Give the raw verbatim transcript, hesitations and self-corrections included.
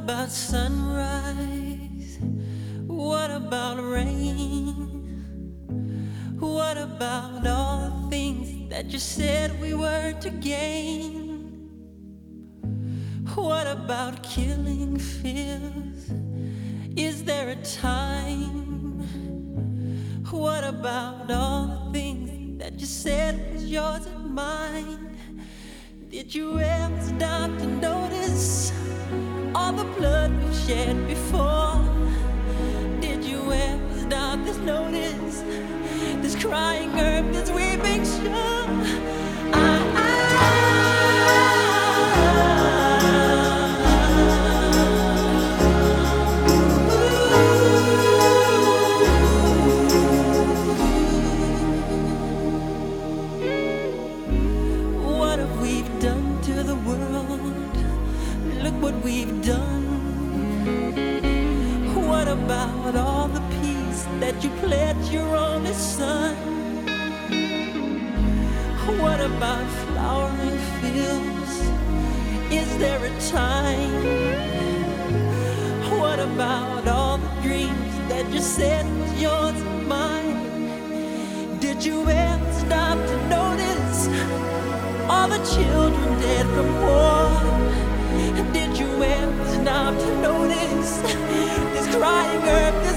about sunrise? What about rain? What about all the things that you said we were to gain? What about killing fears? Is there a time? What about all the things that you said was yours and mine? Did you ever stop to notice all the blood we've shed before? Did you ever stop to notice this crying earth, this weeping shore? I, I, what have we done to the world? Look what we've done. What about all the peace that you pledged your only son? What about flowering fields? Is there a time? What about all the dreams that you said was yours and mine? Did you ever stop to notice all the children dead from war? Did you ever stop to notice this crying earth?